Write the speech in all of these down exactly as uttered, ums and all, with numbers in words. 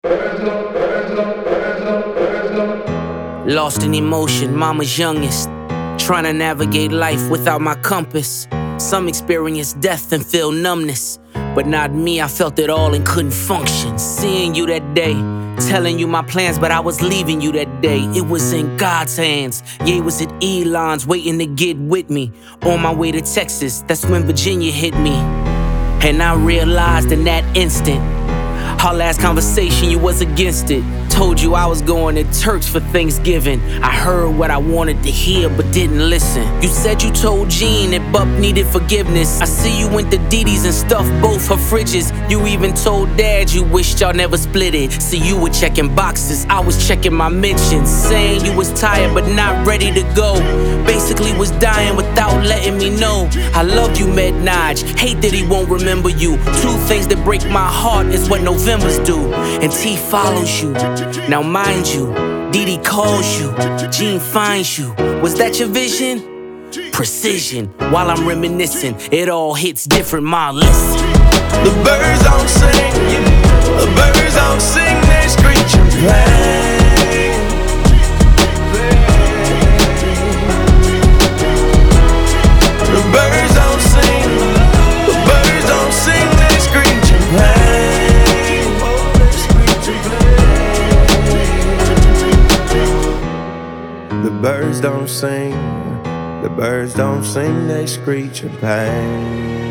Lost in emotion, mama's youngest. Trying to navigate life without my compass. Some experience death and feel numbness, but not me, I felt it all and couldn't function. Seeing you that day, telling you my plans, but I was leaving you that day. It was in God's hands. Yeah, it was at Elon's, waiting to get with me. On my way to Texas, that's when Virginia hit me. And I realized in that instant, our last conversation, you was against it. Told you I was going to Turks for Thanksgiving. I heard what I wanted to hear, but didn't listen. You said you told Jean that Bup needed forgiveness. I see you went to Dee Dee's and stuffed both her fridges. You even told Dad you wished y'all never split it. See, you were checking boxes, I was checking my mentions. Saying you was tired but not ready to go. Basically was dying without letting me know. I loved you, Med Naj, hate that he won't remember you. Two things that break my heart is what November's do. And T follows you. Now mind you, Dee Dee calls you, Jean finds you. Was that your vision? Precision. While I'm reminiscing, it all hits different, ma, listen. The birds don't sing, the birds don't sing, they screech and play. The birds don't sing, the birds don't sing, they screech and play. The birds don't sing, the birds don't sing, they screech in pain.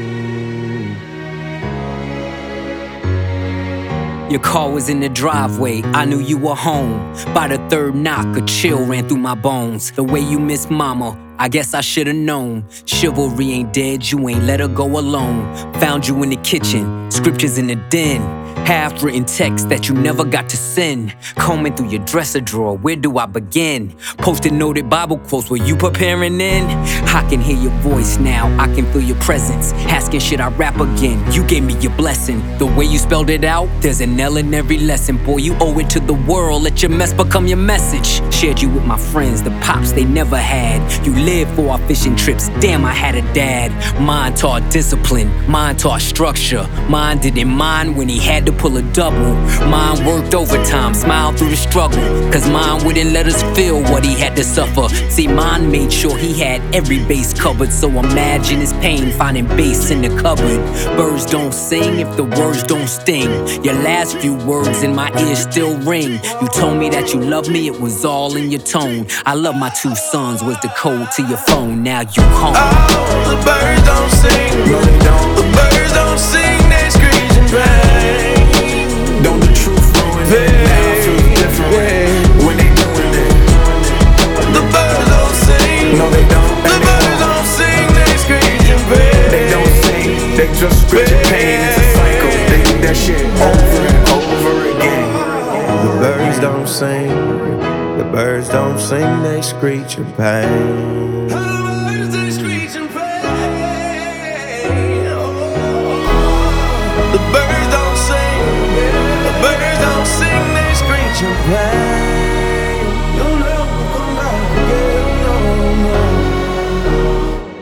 Your car was in the driveway, I knew you were home. By the third knock, a chill ran through my bones. The way you miss mama, I guess I should've known. Chivalry ain't dead, you ain't let her go alone. Found you in the kitchen, scriptures in the den. Half-written text that you never got to send. Combing through your dresser drawer, where do I begin? Posted noted Bible quotes, were you preparing in? I can hear your voice now, I can feel your presence. Asking should I rap again, you gave me your blessing. The way you spelled it out, there's an L in every lesson. Boy, you owe it to the world, let your mess become your message. Shared you with my friends, the pops they never had. You lived for our fishing trips, damn I had a dad. Mine taught discipline, mine taught structure. Mine didn't mind when he had to pull a double. Mine worked overtime, smiled through the struggle. Cause mine wouldn't let us feel what he had to suffer. See, mine made sure he had every base covered. So imagine his pain finding bass in the cupboard. Birds don't sing if the words don't sting. Your last few words in my ears still ring. You told me that you loved me, it was all in your tone. I love my two sons was the code to your phone. Now you home. Oh, the birds don't sing, no they don't. The birds don't sing, they screech and play. Don't the truth ruin it? Now it feels different yeah. When they doing it. The birds don't sing, no they don't. The birds don't sing, they screech and play. They don't sing, they just screech and pain. It's a cycle, they do that shit over and over again. The birds don't sing, the birds don't sing, they screech and pain. The birds they screech and pain. The birds don't sing, the birds don't sing, they screech and pain. You'll never come back again, no, no.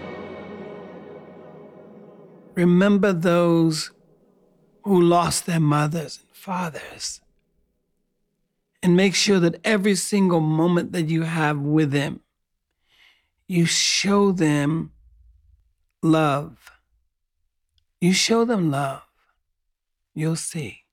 Remember those who lost their mothers and fathers. And make sure that every single moment that you have with them, you show them love. You show them love. You'll see.